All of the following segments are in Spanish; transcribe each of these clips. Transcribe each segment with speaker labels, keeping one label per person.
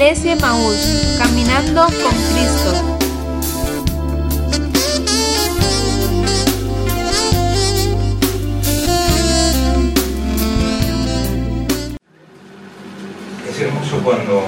Speaker 1: Iglesia Emaús, caminando con Cristo.
Speaker 2: Es hermoso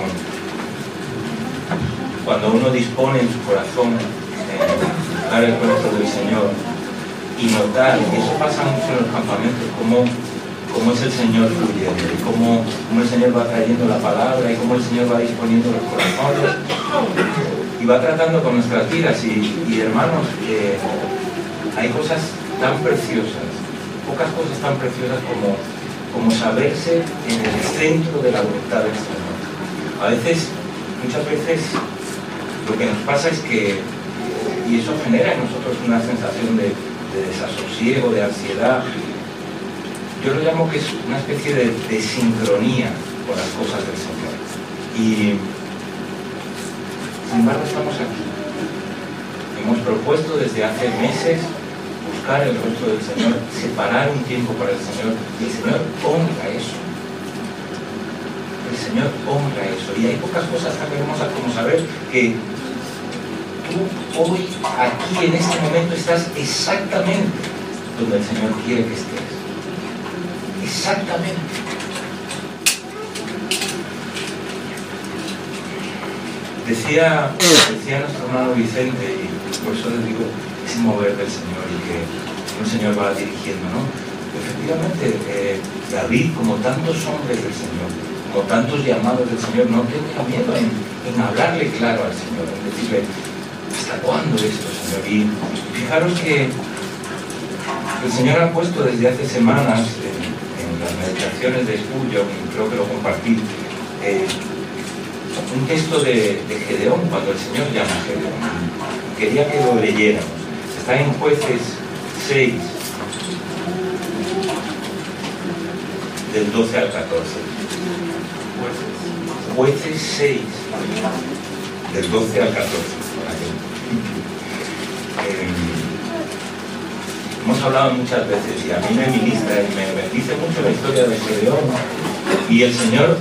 Speaker 2: cuando uno dispone en su corazón dar el cuerpo del Señor y notar, y eso pasa mucho en los campamentos, cómo es el Señor fluyendo, y cómo el Señor va trayendo la palabra, y cómo el Señor va disponiendo los corazones y va tratando con nuestras vidas. Y hermanos, hay cosas tan preciosas, pocas cosas tan preciosas como saberse en el centro de la voluntad del Señor. Muchas veces lo que nos pasa es que, y eso genera en nosotros una sensación de desasosiego, de ansiedad. Yo lo llamo que es una especie de sincronía con las cosas del Señor. Y sin embargo estamos aquí. Hemos propuesto desde hace meses buscar el rostro del Señor, separar un tiempo para el Señor, y el Señor honra eso. El Señor honra eso. Y hay pocas cosas tan hermosas como saber que tú hoy, aquí, en este momento, estás exactamente donde el Señor quiere que estés. Exactamente. Decía nuestro hermano Vicente, y por eso les digo, es mover del Señor y que el Señor va dirigiendo, ¿no? Efectivamente, David, como tantos hombres del Señor, como tantos llamados del Señor, no tenía miedo en hablarle claro al Señor, en decirle, ¿hasta cuándo esto, Señor? Y fijaros que el Señor ha puesto desde hace semanas en las meditaciones de Spurgeon, y creo que lo compartí, un texto de Gedeón, cuando el Señor llama a Gedeón. Quería que lo leyéramos. Está en Jueces 6, del 12 al 14. Jueces 6, del 12 al 14. Hemos hablado muchas veces, y a mí me ministra y me bendice mucho la historia de Gedeón, y el Señor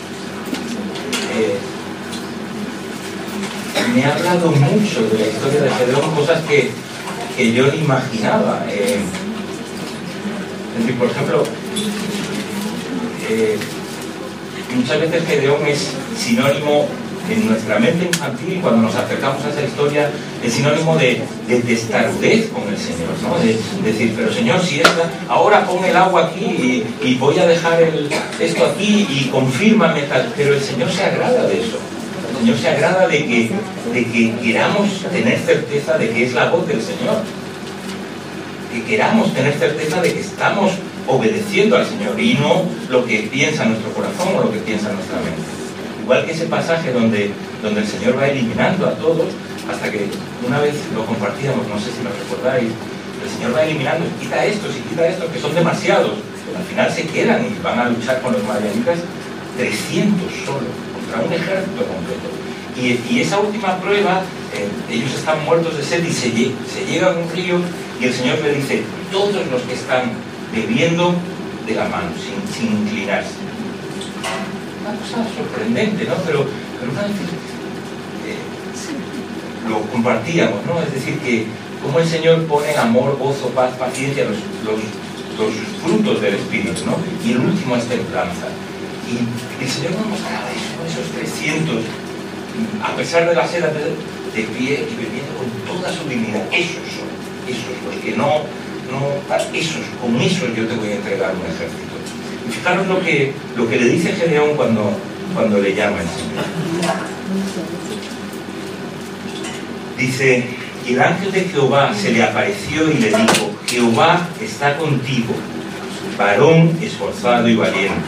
Speaker 2: me ha hablado mucho de la historia de Gedeón, cosas que yo ni imaginaba. Es decir, por ejemplo, muchas veces Gedeón es sinónimo en nuestra mente infantil, cuando nos acercamos a esa historia, es sinónimo de testarudez con el Señor, ¿no? De decir, pero Señor, si ahora pon el agua aquí y voy a dejar esto aquí y confírmame tal. Pero el Señor se agrada de eso. El Señor se agrada de que queramos tener certeza de que es la voz del Señor. Que queramos tener certeza de que estamos obedeciendo al Señor y no lo que piensa nuestro corazón o lo que piensa nuestra mente. Igual que ese pasaje donde el Señor va eliminando a todos, hasta que una vez lo compartíamos, no sé si lo recordáis, el Señor va eliminando, quita estos, que son demasiados. Al final se quedan y van a luchar con los madianitas 300 solo, contra un ejército completo. Y esa última prueba, ellos están muertos de sed y se llega a un río, y el Señor le dice, todos los que están bebiendo de la mano, sin inclinarse. Una cosa sorprendente, ¿no? Pero una vez lo compartíamos, ¿no? Es decir, que como el Señor pone amor, gozo, paz, paciencia, los frutos del Espíritu, ¿no? Y el último es templanza. Y el Señor nos mostraba eso, esos 300, a pesar de la sed, de pie y bebiendo con toda su dignidad. Esos son, los que no, con esos yo te voy a entregar un ejército. Y fijaros lo que le dice Gedeón cuando le llama el Señor. Dice, y el ángel de Jehová se le apareció y le dijo, Jehová está contigo, varón esforzado y valiente.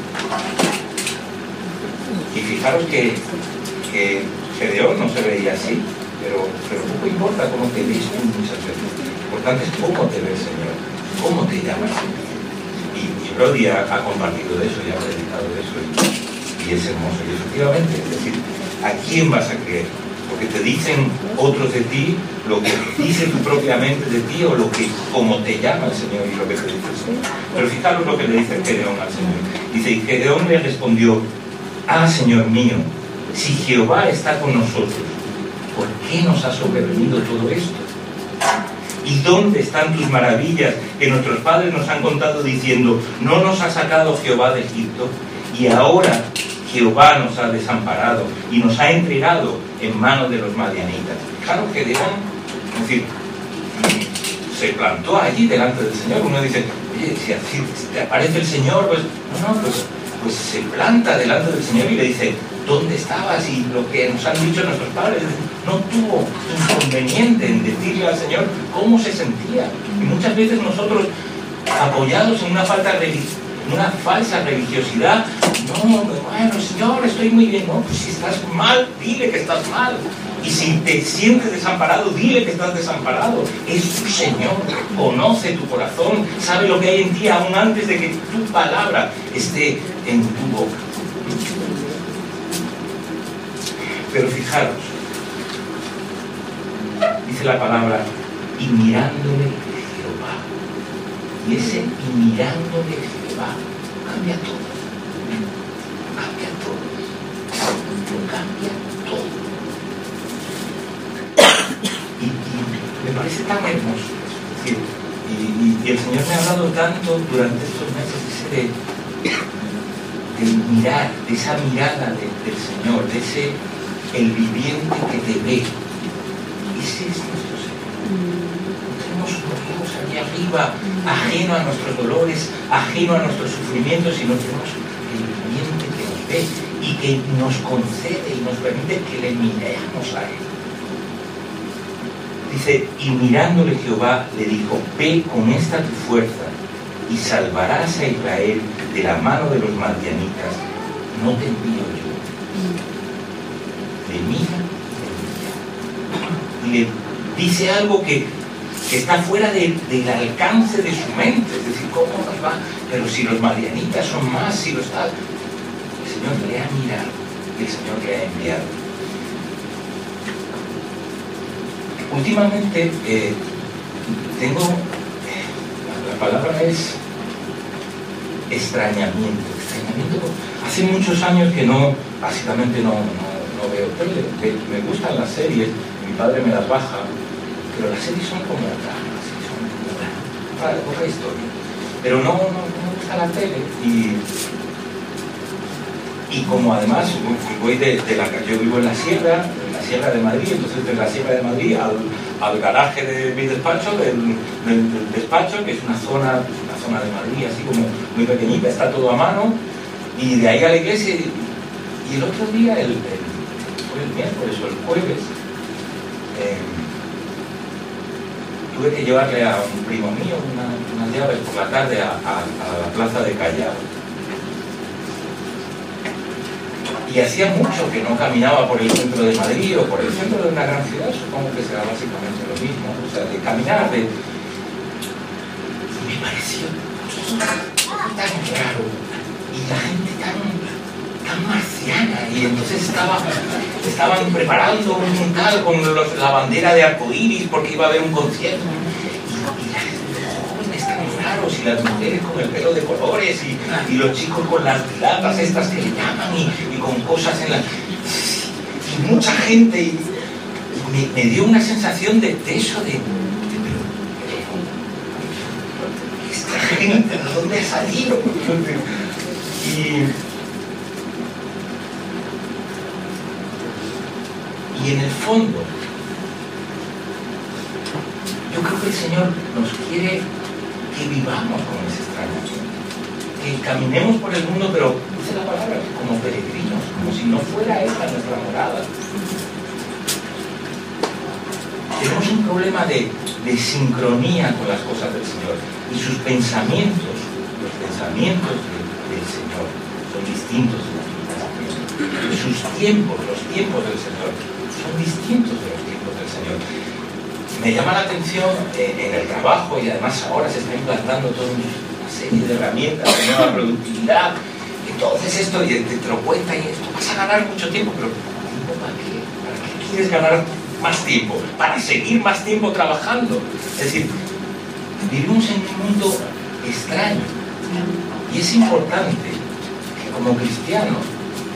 Speaker 2: Y fijaros que Gedeón no se veía así, pero poco importa cómo te ves tú muchas veces. Lo importante es cómo te ve el Señor, cómo te llama el Señor. Y Brody ha compartido de eso y ha predicado de eso, y es hermoso. Y efectivamente, es decir, ¿a quién vas a creer? ¿Lo que te dicen otros de ti, lo que dice tu propia mente de ti, o cómo te llama el Señor y lo que te dice el Señor? Pero fijaros lo que le dice Gedeón al Señor. Dice, y Gedeón le respondió, Señor mío, Si Jehová está con nosotros, ¿por qué nos ha sobrevenido todo esto? ¿Y dónde están tus maravillas que nuestros padres nos han contado diciendo, no nos ha sacado Jehová de Egipto? Y ahora Jehová nos ha desamparado y nos ha entregado en manos de los madianitas. Fijaros que Gedeón, es decir, se plantó allí delante del Señor. Uno dice, oye, si así te aparece el Señor, pues se planta delante del Señor y le dice, ¿dónde estabas? Y lo que nos han dicho nuestros padres, no tuvo inconveniente en decirle al Señor cómo se sentía. Y muchas veces nosotros, apoyados en una falsa religiosidad, no, bueno, Señor, estoy muy bien. No, pues si estás mal, dile que estás mal. Y si te sientes desamparado, dile que estás desamparado. Es tu Señor, conoce tu corazón, sabe lo que hay en ti aún antes de que tu palabra esté en tu boca. Pero fijaros, dice la palabra, y mirándole Jehová. Y ese y mirándole Jehová cambia todo. Cambia todo. Cambia todo. Y me parece tan hermoso. Es decir, y el Señor me ha hablado tanto durante estos meses de mirar, de esa mirada del Señor, de ese el viviente que te ve. Ese es nuestro Señor. No tenemos un Dios allí arriba, ajeno a nuestros dolores, ajeno a nuestros sufrimientos, sino tenemos el viviente que nos ve y que nos concede y nos permite que le miremos a Él. Dice, y mirándole Jehová le dijo, ve con esta tu fuerza y salvarás a Israel de la mano de los madianitas. No te envío yo. Le mira, y le dice algo que está fuera del alcance de su mente. Es decir, ¿cómo nos va? Pero si los madianitas son más, si los tal. El Señor le ha mirado y el Señor le ha enviado. Últimamente tengo, la palabra es extrañamiento. Hace muchos años que básicamente no veo tele. Me gustan las series, mi padre me las baja, pero las series son como dramas, son poca historia. Pero no me gusta la tele y como además voy yo vivo en la Sierra de Madrid, entonces de la Sierra de Madrid al garaje de mi despacho, del despacho, que es una zona de Madrid así como muy pequeñita, está todo a mano, y de ahí a la iglesia. Y el otro día, el miércoles o el jueves, tuve que llevarle a un primo mío unas llaves por la tarde a la plaza de Callao. Y hacía mucho que no caminaba por el centro de Madrid o por el centro de una gran ciudad, supongo que será básicamente lo mismo, o sea, de caminar, y me pareció tan raro, y la gente tan marciana, y entonces estaban preparando un tal con la bandera de arcoíris porque iba a haber un concierto, y la gente, los jóvenes tan raros, y las mujeres con el pelo de colores, y los chicos con las pilatas estas que le llaman, y con cosas en las... y mucha gente, y me dio una sensación de eso, de esta gente, ¿de dónde ha salido? Y en el fondo, yo creo que el Señor nos quiere que vivamos con ese extrañamiento, que caminemos por el mundo, pero dice la palabra, como peregrinos, como si no fuera esta nuestra morada. Tenemos un problema de sincronía con las cosas del Señor, y sus pensamientos, los pensamientos del Señor, son distintos de los pensamientos. Sus tiempos, los tiempos del Señor, son distintos de los tiempos del Señor. Me llama la atención en el trabajo, y además ahora se está implantando toda una serie de herramientas de nueva productividad. Entonces esto, y te lo cuenta, y esto vas a ganar mucho tiempo, pero ¿para qué? ¿Para qué quieres ganar más tiempo? Para seguir más tiempo trabajando. Es decir, vivimos en un mundo extraño, y es importante que como cristianos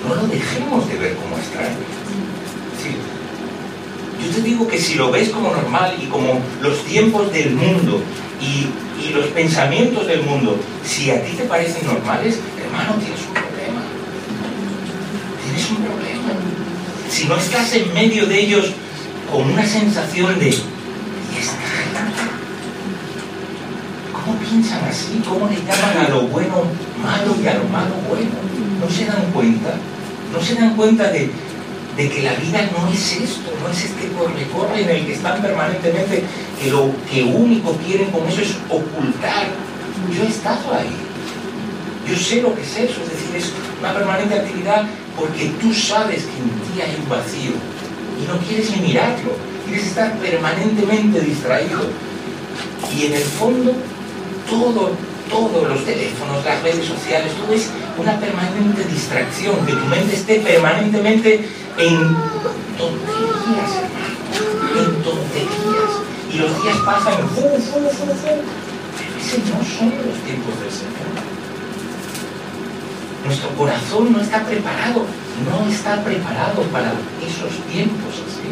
Speaker 2: no lo dejemos de ver como extraño. Es decir, yo te digo que si lo ves como normal y como los tiempos del mundo y los pensamientos del mundo, si a ti te parecen normales, hermano, tienes un problema. Tienes un problema. Si no estás en medio de ellos con una sensación de, ¿y esta gente? ¿Cómo piensan así? ¿Cómo le llaman a lo bueno malo y a lo malo bueno? ¿No se dan cuenta? ¿No se dan cuenta de que la vida no es esto, no es este corre-corre en el que están permanentemente, que lo que único quieren con eso es ocultar? Yo he estado ahí, yo sé lo que es eso, es decir, es una permanente actividad porque tú sabes que en ti hay un vacío y no quieres ni mirarlo, quieres estar permanentemente distraído. Y en el fondo, todos los teléfonos, las redes sociales, todo es una permanente distracción, que tu mente esté permanentemente en tonterías, hermano, en tonterías. Y los días pasan, pero ese no son los tiempos del Señor. Nuestro corazón no está preparado para esos tiempos así.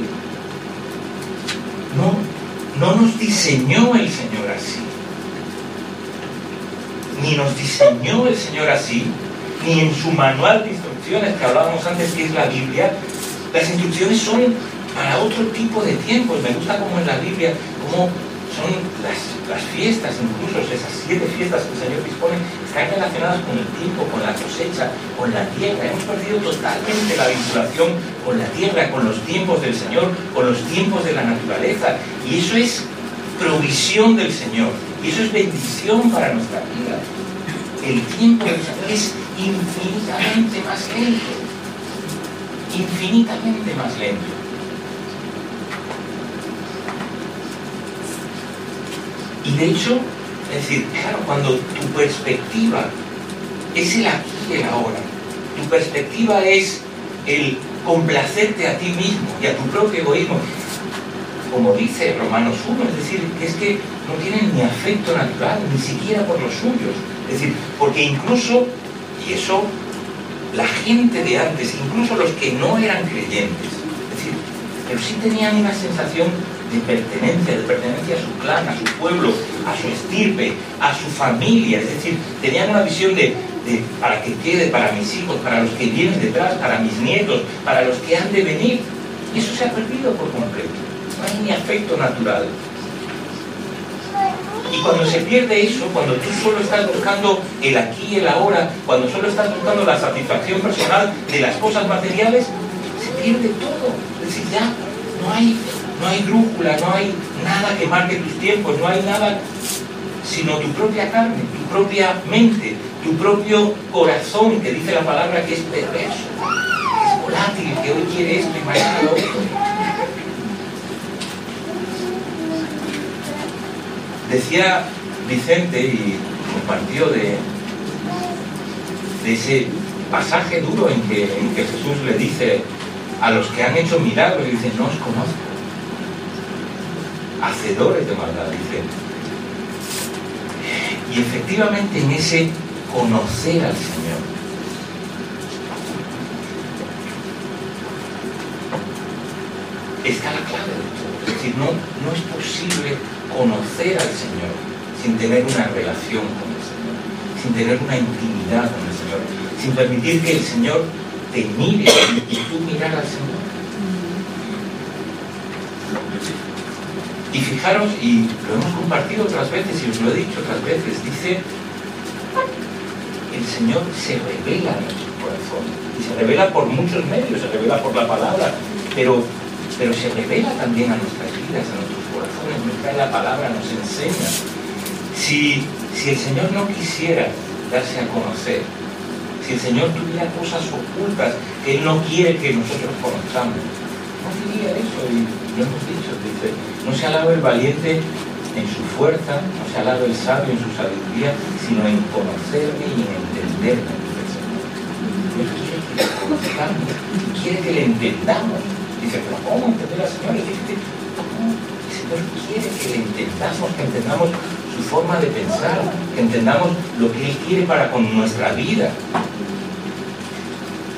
Speaker 2: No nos diseñó el Señor así. Ni nos diseñó el Señor así, ni en su manual de instrucciones que hablábamos antes, que es la Biblia. Las instrucciones son para otro tipo de tiempos. Me gusta como en la Biblia, como son las fiestas, incluso esas 7 fiestas que el Señor dispone, están relacionadas con el tiempo, con la cosecha, con la tierra. Hemos perdido totalmente la vinculación con la tierra, con los tiempos del Señor, con los tiempos de la naturaleza. Y eso es provisión del Señor. Y eso es bendición para nuestra vida. El tiempo del Señor es infinitamente más lento. Infinitamente más lento. Y de hecho, es decir, claro, cuando tu perspectiva es el aquí y el ahora, tu perspectiva es el complacerte a ti mismo y a tu propio egoísmo, como dice Romanos 1, es decir, es que no tienen ni afecto natural, ni siquiera por los suyos. Es decir, porque incluso, y eso, la gente de antes, incluso los que no eran creyentes, es decir, pero sí tenían una sensación de pertenencia a su clan, a su pueblo, a su estirpe, a su familia. Es decir, tenían una visión de para que quede, para mis hijos, para los que vienen detrás, para mis nietos, para los que han de venir. Y eso se ha perdido por completo. No hay ni afecto natural. Y cuando se pierde eso, cuando tú solo estás buscando el aquí y el ahora, cuando solo estás buscando la satisfacción personal de las cosas materiales, se pierde todo. Es decir, ya no hay brújula, no hay nada que marque tus tiempos, no hay nada sino tu propia carne, tu propia mente, tu propio corazón, que dice la palabra que es perverso, que es volátil, que hoy quiere esto y mañana lo otro. Decía Vicente, y compartió de ese pasaje duro en que Jesús le dice a los que han hecho milagros, dice, no os conozco, hacedores de maldad, dice. Y efectivamente en ese conocer al Señor, está la clave de todo. Es decir, no es posible conocer al Señor sin tener una relación con el Señor, sin tener una intimidad con el Señor, sin permitir que el Señor te mire y tú mirar al Señor. Y fijaros, y lo hemos compartido otras veces y os lo he dicho otras veces, dice, el Señor se revela en nuestro corazón y se revela por muchos medios, se revela por la palabra, pero se revela también a nuestras vidas, a nuestros corazones, nos trae la palabra, nos enseña. Si el Señor no quisiera darse a conocer, si el Señor tuviera cosas ocultas que Él no quiere que nosotros conozcamos, no diría eso, y lo hemos dicho, dice, no se alaba el valiente en su fuerza, no se alaba el sabio en su sabiduría, sino en conocerme y en entenderme, dice el Señor. Dios quiere que le conozcamos, quiere que le entendamos. Dice, pero ¿cómo entender al Señor? Y fíjate, el Señor quiere que le entendamos, que entendamos su forma de pensar, que entendamos lo que Él quiere para con nuestra vida. Y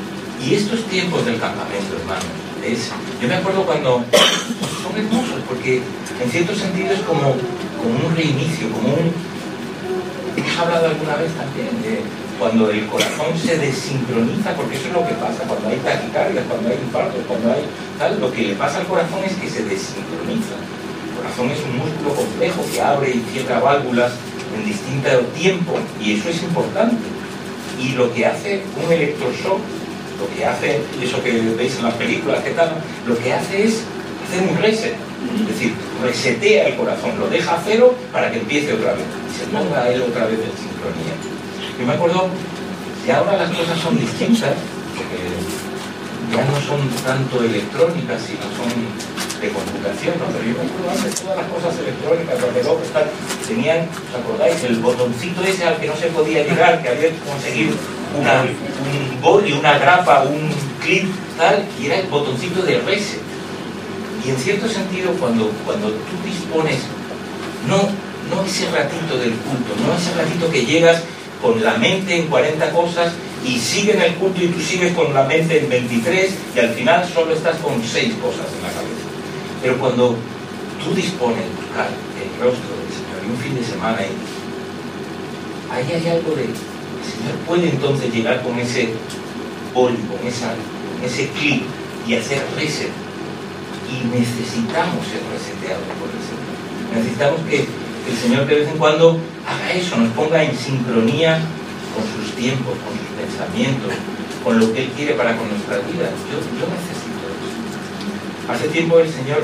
Speaker 2: Y estos tiempos del campamento, hermanos, yo me acuerdo cuando son hermosos, porque en cierto sentido es como un reinicio, hemos hablado alguna vez también de cuando el corazón se desincroniza, porque eso es lo que pasa cuando hay taquicardias, cuando hay infartos, cuando hay tal, lo que le pasa al corazón es que se desincroniza. El corazón es un músculo complejo que abre y cierra válvulas en distinto tiempo, y eso es importante. Y lo que hace un electroshock, lo que hace eso que veis en las películas, ¿qué tal? Lo que hace es hacer un reset, es decir, resetea el corazón, lo deja a cero para que empiece otra vez, y se ponga él otra vez en sincronía. Yo me acuerdo que ahora las cosas son distintas, porque ya no son tanto electrónicas, sino son de computación, ¿no? Pero yo me acuerdo antes todas las cosas electrónicas, los relojes, tal, tenían, ¿os acordáis? El botoncito ese al que no se podía llegar, que había que conseguir un boli, una grapa, un clip, tal, y era el botoncito de reset. Y en cierto sentido, cuando tú dispones, no ese ratito del culto, no ese ratito que llegas con la mente en 40 cosas y sigue en el culto y tú sigues con la mente en 23 y al final solo estás con 6 cosas en la cabeza. Pero cuando tú dispones de buscar el rostro del Señor y un fin de semana, ahí hay algo de... El Señor puede entonces llegar con ese boli, con ese clic y hacer reset. Y necesitamos ser reseteados por el Señor. Necesitamos que el Señor de vez en cuando haga eso, nos ponga en sincronía con sus tiempos, con sus pensamientos, con lo que Él quiere para con nuestra vida. Yo necesito eso. Hace tiempo el Señor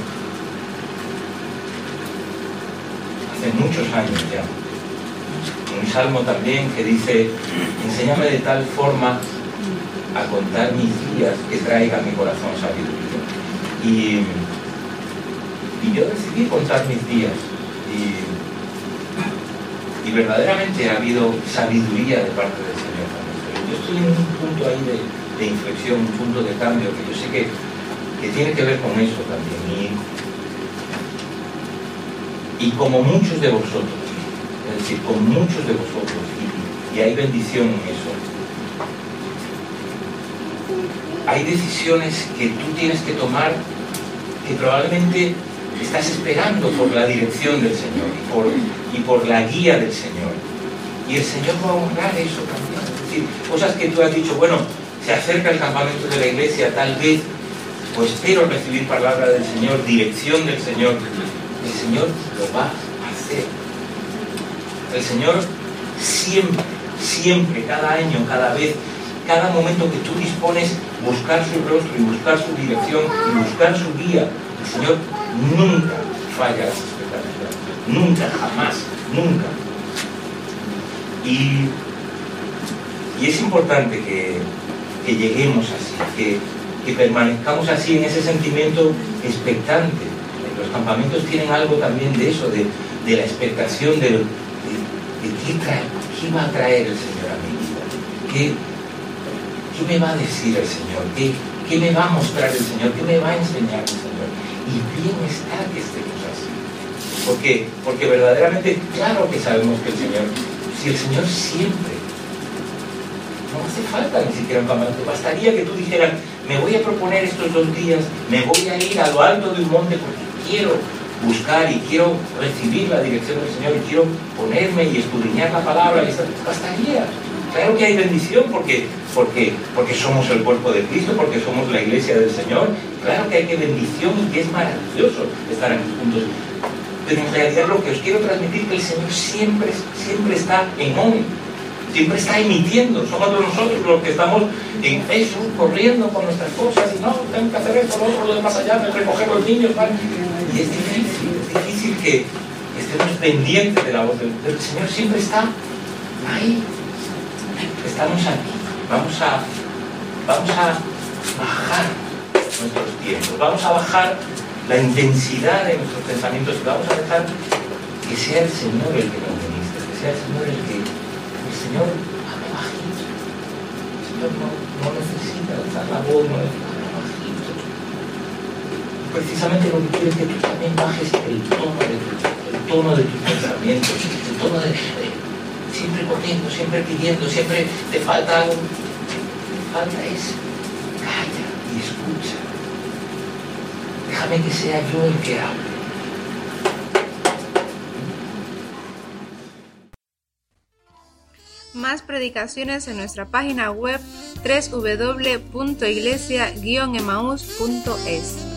Speaker 2: hace muchos años ya, un salmo también que dice: enséñame de tal forma a contar mis días que traiga a mi corazón sabiduría. Y yo decidí contar mis días y verdaderamente ha habido sabiduría de parte del Señor. Yo estoy en un punto ahí de inflexión, un punto de cambio que yo sé que tiene que ver con eso también. Y como muchos de vosotros, es decir, con muchos de vosotros, y hay bendición en eso. Hay decisiones que tú tienes que tomar que probablemente estás esperando por la dirección del Señor y por la guía del Señor. Y el Señor va a honrar eso también. Es decir, cosas que tú has dicho, bueno, se acerca el campamento de la iglesia, tal vez, pues espero recibir palabra del Señor, dirección del Señor. El Señor lo va a hacer. El Señor siempre, cada año, cada vez, cada momento que tú dispones, buscar su rostro y buscar su dirección y buscar su guía, el Señor nunca falla las expectativas, nunca, jamás, nunca. Y es importante que lleguemos así, que permanezcamos así en ese sentimiento expectante. Los campamentos tienen algo también de eso, de la expectación de qué va a traer el Señor a mi vida, qué me va a decir el Señor, qué me va a mostrar el Señor, qué me va a enseñar el Señor. Y bien está que estemos así, porque verdaderamente, claro que sabemos que el Señor, si el Señor siempre, no hace falta ni siquiera un campamento, bastaría que tú dijeras: me voy a proponer estos 2 días, me voy a ir a lo alto de un monte porque quiero buscar y quiero recibir la dirección del Señor y quiero ponerme y escudriñar la palabra, bastaría. Claro que hay bendición porque somos el cuerpo de Cristo, porque somos la iglesia del Señor. Claro que hay bendición y que es maravilloso estar aquí juntos. Pero en realidad lo que os quiero transmitir es que el Señor siempre está en on, siempre está emitiendo. Somos nosotros los que estamos en Facebook corriendo con nuestras cosas y no, tengo que hacer esto, lo de más allá, de recoger los niños, ¿vale? Y es difícil que estemos pendientes de la voz del Señor. Siempre está ahí. Estamos aquí, vamos a bajar nuestros tiempos, vamos a bajar la intensidad de nuestros pensamientos y vamos a dejar que sea el Señor el que nos ministre, que sea el Señor el Señor habla bajito. El Señor no necesita alzar la voz, no necesita hablar bajito. Precisamente lo que quiere es que tú también bajes el tono de tus pensamientos, el tono de siempre corriendo, siempre pidiendo, siempre te falta algo. falta es calla y escucha. Déjame que sea yo el que hable.
Speaker 1: Más predicaciones en nuestra página web www.iglesia-emaus.es.